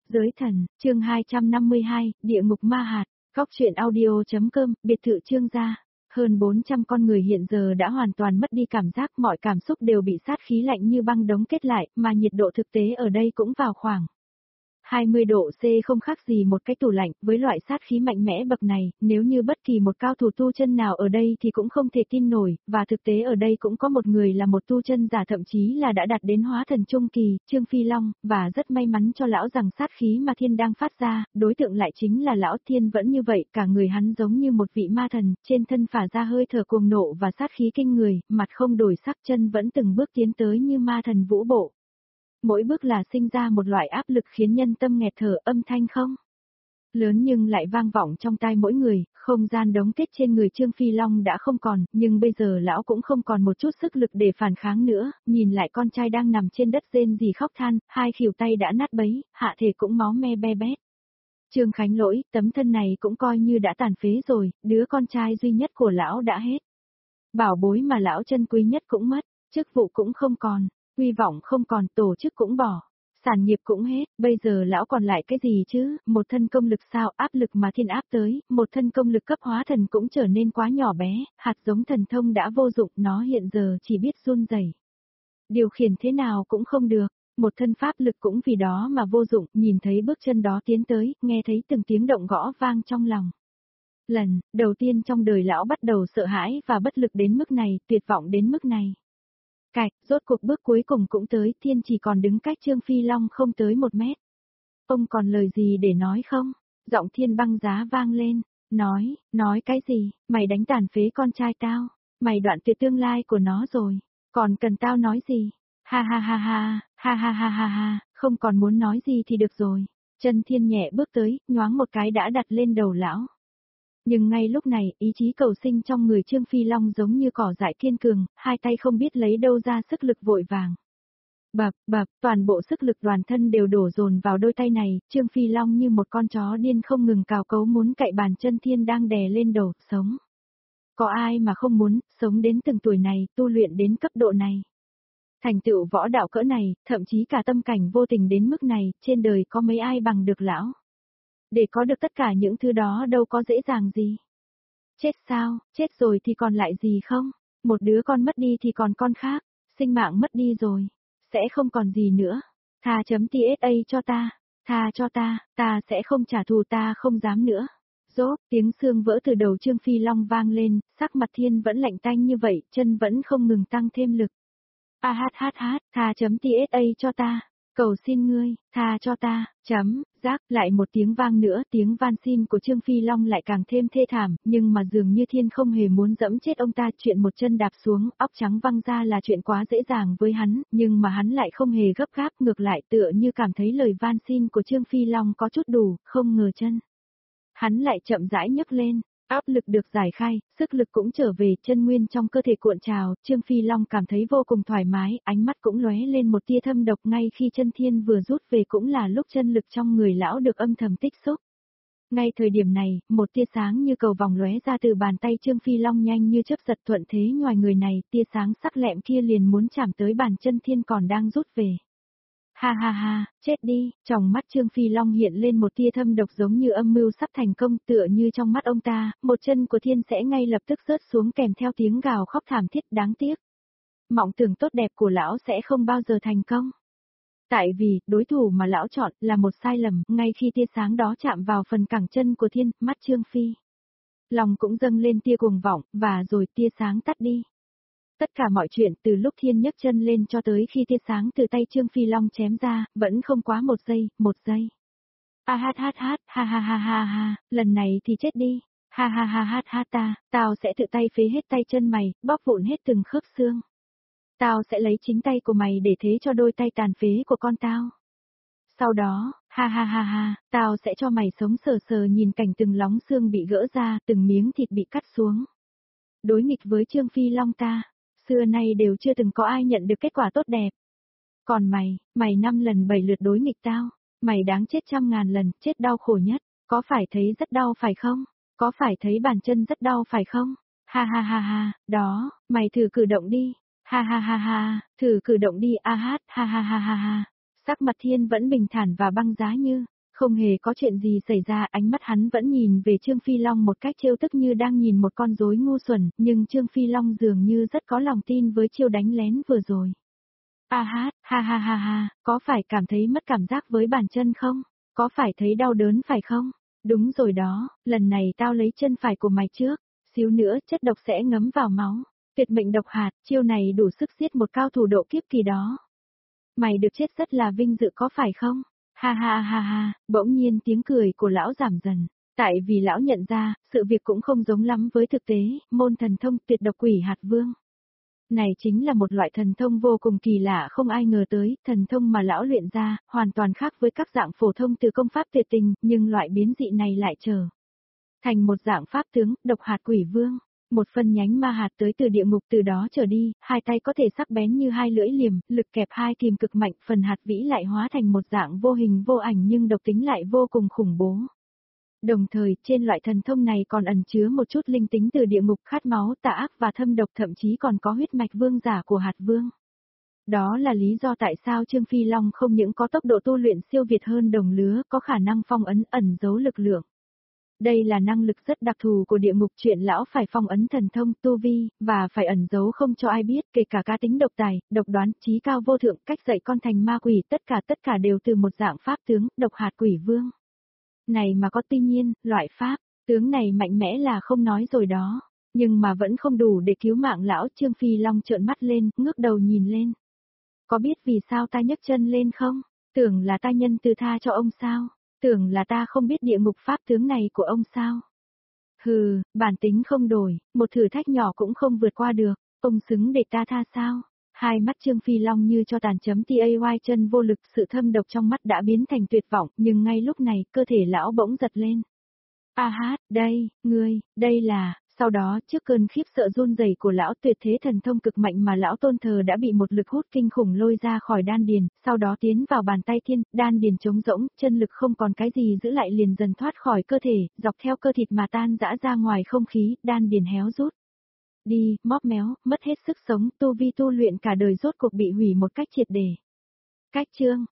Giới thần, chương 252, địa ngục ma hạt, góc truyện audio.com, biệt thự Trương gia. Hơn 400 con người hiện giờ đã hoàn toàn mất đi cảm giác, mọi cảm xúc đều bị sát khí lạnh như băng đóng kết lại, mà nhiệt độ thực tế ở đây cũng vào khoảng 20 độ C, không khác gì một cái tủ lạnh. Với loại sát khí mạnh mẽ bậc này, nếu như bất kỳ một cao thủ tu chân nào ở đây thì cũng không thể tin nổi, và thực tế ở đây cũng có một người là một tu chân giả, thậm chí là đã đạt đến hóa thần trung kỳ, Trương Phi Long, và rất may mắn cho lão rằng sát khí mà Thiên đang phát ra, đối tượng lại chính là lão. Thiên vẫn như vậy, cả người hắn giống như một vị ma thần, trên thân phả ra hơi thở cuồng nộ và sát khí kinh người, mặt không đổi sắc, chân vẫn từng bước tiến tới như ma thần vũ bộ. Mỗi bước là sinh ra một loại áp lực khiến nhân tâm nghẹt thở, âm thanh không lớn nhưng lại vang vọng trong tai mỗi người. Không gian đóng kết trên người Trương Phi Long đã không còn, nhưng bây giờ lão cũng không còn một chút sức lực để phản kháng nữa, nhìn lại con trai đang nằm trên đất rên rỉ khóc than, hai khuỷu tay đã nát bấy, hạ thể cũng máu me be bét. Trương Khánh Lỗi, tấm thân này cũng coi như đã tàn phế rồi, đứa con trai duy nhất của lão đã hết. Bảo bối mà lão trân quý nhất cũng mất, chức vụ cũng không còn. Hy vọng không còn, tổ chức cũng bỏ, sản nghiệp cũng hết, bây giờ lão còn lại cái gì chứ? Một thân công lực sao? Áp lực mà Thiên áp tới, một thân công lực cấp hóa thần cũng trở nên quá nhỏ bé, hạt giống thần thông đã vô dụng, nó hiện giờ chỉ biết run rẩy. Điều khiển thế nào cũng không được, một thân pháp lực cũng vì đó mà vô dụng. Nhìn thấy bước chân đó tiến tới, nghe thấy từng tiếng động gõ vang trong lòng. Lần đầu tiên trong đời lão bắt đầu sợ hãi và bất lực đến mức này, tuyệt vọng đến mức này. Cạch, rốt cuộc bước cuối cùng cũng tới, Thiên chỉ còn đứng cách Trương Phi Long không tới 1 mét. Ông còn lời gì để nói không? Giọng Thiên băng giá vang lên, nói cái gì? Mày đánh tàn phế con trai tao, mày đoạn tuyệt tương lai của nó rồi, còn cần tao nói gì? Ha ha ha ha, ha ha ha ha ha, không còn muốn nói gì thì được rồi. Chân Thiên nhẹ bước tới, nhoáng một cái đã đặt lên đầu lão. Nhưng ngay lúc này, ý chí cầu sinh trong người Trương Phi Long giống như cỏ dại kiên cường, hai tay không biết lấy đâu ra sức lực vội vàng. Bập, toàn bộ sức lực toàn thân đều đổ dồn vào đôi tay này, Trương Phi Long như một con chó điên không ngừng cào cấu muốn cạy bàn chân Thiên đang đè lên đầu, sống. Có ai mà không muốn, sống đến từng tuổi này, tu luyện đến cấp độ này. Thành tựu võ đạo cỡ này, thậm chí cả tâm cảnh vô tình đến mức này, trên đời có mấy ai bằng được lão. Để có được tất cả những thứ đó đâu có dễ dàng gì. Chết sao, chết rồi thì còn lại gì không? Một đứa con mất đi thì còn con khác, sinh mạng mất đi rồi, sẽ không còn gì nữa. Tha.tsa cho ta, tha cho ta sẽ không trả thù, ta không dám nữa. Rốt, tiếng xương vỡ từ đầu Trương Phi Long vang lên, sắc mặt Thiên vẫn lạnh tanh như vậy, chân vẫn không ngừng tăng thêm lực. Tha.tsa cho ta. Cầu xin ngươi, tha cho ta, rác, lại một tiếng vang nữa, tiếng van xin của Trương Phi Long lại càng thêm thê thảm, nhưng mà dường như Thiên không hề muốn dẫm chết ông ta, chuyện một chân đạp xuống, óc trắng văng ra là chuyện quá dễ dàng với hắn, nhưng mà hắn lại không hề gấp gáp, ngược lại tựa như cảm thấy lời van xin của Trương Phi Long có chút đủ, không ngờ chân. Hắn lại chậm rãi nhấc lên. Áp lực được giải khai, sức lực cũng trở về, chân nguyên trong cơ thể cuộn trào, Trương Phi Long cảm thấy vô cùng thoải mái, ánh mắt cũng lóe lên một tia thâm độc. Ngay khi chân Thiên vừa rút về cũng là lúc chân lực trong người lão được âm thầm tích xúc. Ngay thời điểm này, một tia sáng như cầu vòng lóe ra từ bàn tay Trương Phi Long nhanh như chớp giật thuận thế ngoài người này, tia sáng sắc lẹm kia liền muốn chạm tới bàn chân Thiên còn đang rút về. Ha ha ha, chết đi, trong mắt Trương Phi Long hiện lên một tia thâm độc giống như âm mưu sắp thành công, tựa như trong mắt ông ta, một chân của Thiên sẽ ngay lập tức rớt xuống kèm theo tiếng gào khóc thảm thiết đáng tiếc. Mộng tưởng tốt đẹp của lão sẽ không bao giờ thành công. Tại vì, đối thủ mà lão chọn là một sai lầm, ngay khi tia sáng đó chạm vào phần cẳng chân của Thiên, mắt Trương Phi Long cũng dâng lên tia cuồng vọng, và rồi tia sáng tắt đi. Tất cả mọi chuyện từ lúc Thiên nhấc chân lên cho tới khi tia sáng từ tay Trương Phi Long chém ra, vẫn không quá 1 giây. Ha ha ha, lần này thì chết đi. Ha ha, tao sẽ tự tay phế hết tay chân mày, bóp vụn hết từng khớp xương. Tao sẽ lấy chính tay của mày để thế cho đôi tay tàn phế của con tao. Sau đó, ha ha, tao sẽ cho mày sống sờ sờ nhìn cảnh từng lóng xương bị gỡ ra, từng miếng thịt bị cắt xuống. Đối nghịch với Trương Phi Long ta, xưa nay đều chưa từng có ai nhận được kết quả tốt đẹp. Còn mày 5 lần 7 lượt đối nghịch tao, mày đáng chết 100.000 lần, chết đau khổ nhất, có phải thấy rất đau phải không? Có phải thấy bàn chân rất đau phải không? Ha ha, đó, mày thử cử động đi. Ha ha, thử cử động đi, ha ha ha. Sắc mặt Thiên vẫn bình thản và băng giá như Không hề có chuyện gì xảy ra, ánh mắt hắn vẫn nhìn về Trương Phi Long một cách trêu tức như đang nhìn một con rối ngu xuẩn, nhưng Trương Phi Long dường như rất có lòng tin với chiêu đánh lén vừa rồi. A hát, ha ha ha ha, có phải cảm thấy mất cảm giác với bàn chân không? Có phải thấy đau đớn phải không? Đúng rồi đó, lần này tao lấy chân phải của mày trước, xíu nữa chất độc sẽ ngấm vào máu. Tuyệt mệnh độc hạt, chiêu này đủ sức giết một cao thủ độ kiếp kỳ đó. Mày được chết rất là vinh dự có phải không? Ha ha ha ha, bỗng nhiên tiếng cười của lão giảm dần. Tại vì lão nhận ra, sự việc cũng không giống lắm với thực tế, môn thần thông tuyệt độc quỷ hạt vương. Này chính là một loại thần thông vô cùng kỳ lạ không ai ngờ tới, thần thông mà lão luyện ra, hoàn toàn khác với các dạng phổ thông từ công pháp tuyệt tình, nhưng loại biến dị này lại trở thành một dạng pháp tướng, độc hạt quỷ vương. Một phân nhánh ma hạt tới từ địa ngục, từ đó trở đi, hai tay có thể sắc bén như hai lưỡi liềm, lực kẹp hai kìm cực mạnh, phần hạt vĩ lại hóa thành một dạng vô hình vô ảnh nhưng độc tính lại vô cùng khủng bố. Đồng thời, trên loại thần thông này còn ẩn chứa một chút linh tính từ địa ngục, khát máu, tà ác và thâm độc, thậm chí còn có huyết mạch vương giả của hạt vương. Đó là lý do tại sao Trương Phi Long không những có tốc độ tu luyện siêu việt hơn đồng lứa, có khả năng phong ấn ẩn giấu lực lượng. Đây là năng lực rất đặc thù của địa ngục, chuyện lão phải phong ấn thần thông tu vi, và phải ẩn giấu không cho ai biết, kể cả cá tính độc tài, độc đoán, trí cao vô thượng, cách dạy con thành ma quỷ, tất cả đều từ một dạng pháp tướng, độc hạt quỷ vương. Này mà có, tuy nhiên, loại pháp tướng này mạnh mẽ là không nói rồi đó, nhưng mà vẫn không đủ để cứu mạng lão. Trương Phi Long trợn mắt lên, ngước đầu nhìn lên. Có biết vì sao ta nhấc chân lên không? Tưởng là ta nhân từ tha cho ông sao? Tưởng là ta không biết địa ngục pháp tướng này của ông sao? Hừ, bản tính không đổi, một thử thách nhỏ cũng không vượt qua được, ông xứng để ta tha sao? Hai mắt Trương Phi Long như cho tàn chấm tay, chân vô lực, sự thâm độc trong mắt đã biến thành tuyệt vọng, nhưng ngay lúc này, cơ thể lão bỗng giật lên. A hát, đây, ngươi, đây là, sau đó, trước cơn khiếp sợ run rẩy của lão, tuyệt thế thần thông cực mạnh mà lão tôn thờ đã bị một lực hút kinh khủng lôi ra khỏi đan điền, sau đó tiến vào bàn tay thiên, đan điền trống rỗng, chân lực không còn cái gì giữ lại liền dần thoát khỏi cơ thể, dọc theo cơ thịt mà tan rã ra ngoài không khí, đan điền héo rút. Đi, móp méo, mất hết sức sống, tu vi tu luyện cả đời rốt cuộc bị hủy một cách triệt để. Cách chương